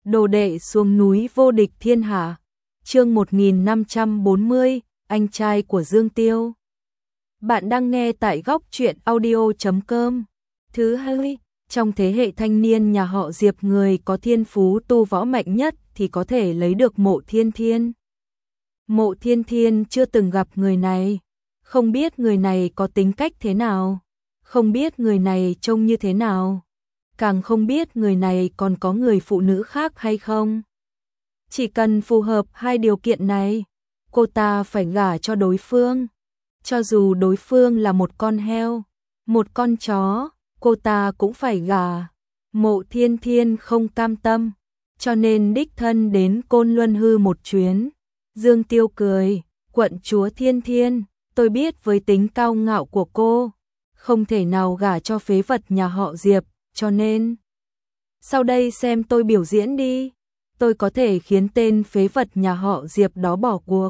Đồ đệ xuống núi vô địch thiên hạ. Chương 1540, anh trai của Dương Tiêu. Bạn đang nghe tại góc truyện audio.com. Thứ hai, trong thế hệ thanh niên nhà họ Diệp, người có thiên phú tu võ mạnh nhất thì có thể lấy được Mộ Thiên Thiên. Mộ Thiên Thiên chưa từng gặp người này, không biết người này có tính cách thế nào, không biết người này trông như thế nào, càng không biết người này còn có người phụ nữ khác hay không. Chỉ cần phù hợp hai điều kiện này, cô ta phải gả cho đối phương. Cho dù đối phương là một con heo, một con chó, cô ta cũng phải gả. Mộ Thiên Thiên không cam tâm, cho nên đích thân đến Côn Luân Hư một chuyến. Dương Tiêu cười, quận chúa Thiên Thiên, tôi biết với tính cao ngạo của cô, không thể nào gả cho phế vật nhà họ Diệp, cho nên sau đây xem tôi biểu diễn đi, tôi có thể khiến tên phế vật nhà họ Diệp đó bỏ cuộc.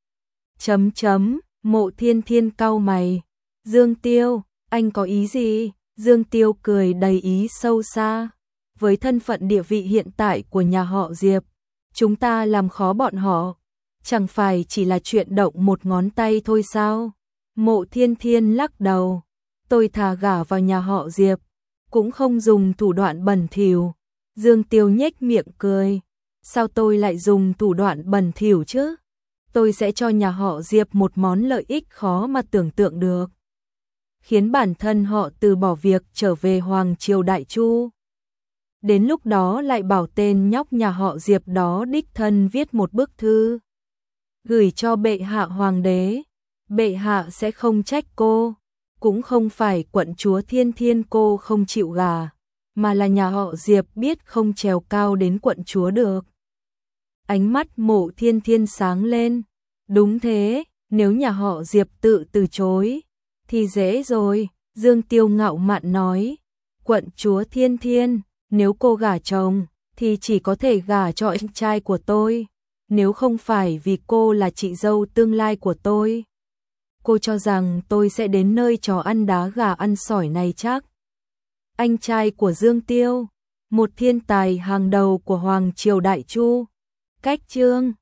Mộ Thiên Thiên cau mày, Dương Tiêu, anh có ý gì? Dương Tiêu cười đầy ý sâu xa, với thân phận địa vị hiện tại của nhà họ Diệp, chúng ta làm khó bọn họ, chẳng phải chỉ là chuyện động một ngón tay thôi sao? Mộ Thiên Thiên lắc đầu, tôi thà gả vào nhà họ Diệp, cũng không dùng thủ đoạn bẩn thỉu. Dương Tiêu nhếch miệng cười, sao tôi lại dùng thủ đoạn bẩn thỉu chứ? Tôi sẽ cho nhà họ Diệp một món lợi ích khó mà tưởng tượng được, khiến bản thân họ từ bỏ việc trở về Hoàng Triều Đại Chu. Đến lúc đó lại bảo tên nhóc nhà họ Diệp đó đích thân viết một bức thư, gửi cho bệ hạ hoàng đế. Bệ hạ sẽ không trách cô, cũng không phải quận chúa Thiên Thiên cô không chịu gả, mà là nhà họ Diệp biết không trèo cao đến quận chúa được. Ánh mắt Mộ Thiên Thiên sáng lên, đúng thế, nếu nhà họ Diệp tự từ chối, thì dễ rồi. Dương Tiêu ngạo mạn nói, quận chúa Thiên Thiên, nếu cô gả chồng, thì chỉ có thể gả cho anh trai của tôi, nếu không phải vì cô là chị dâu tương lai của tôi. Cô cho rằng tôi sẽ đến nơi trò ăn đá gà ăn sỏi này chắc? Anh trai của Dương Tiêu, một thiên tài hàng đầu của Hoàng Triều Đại Chu, cách chương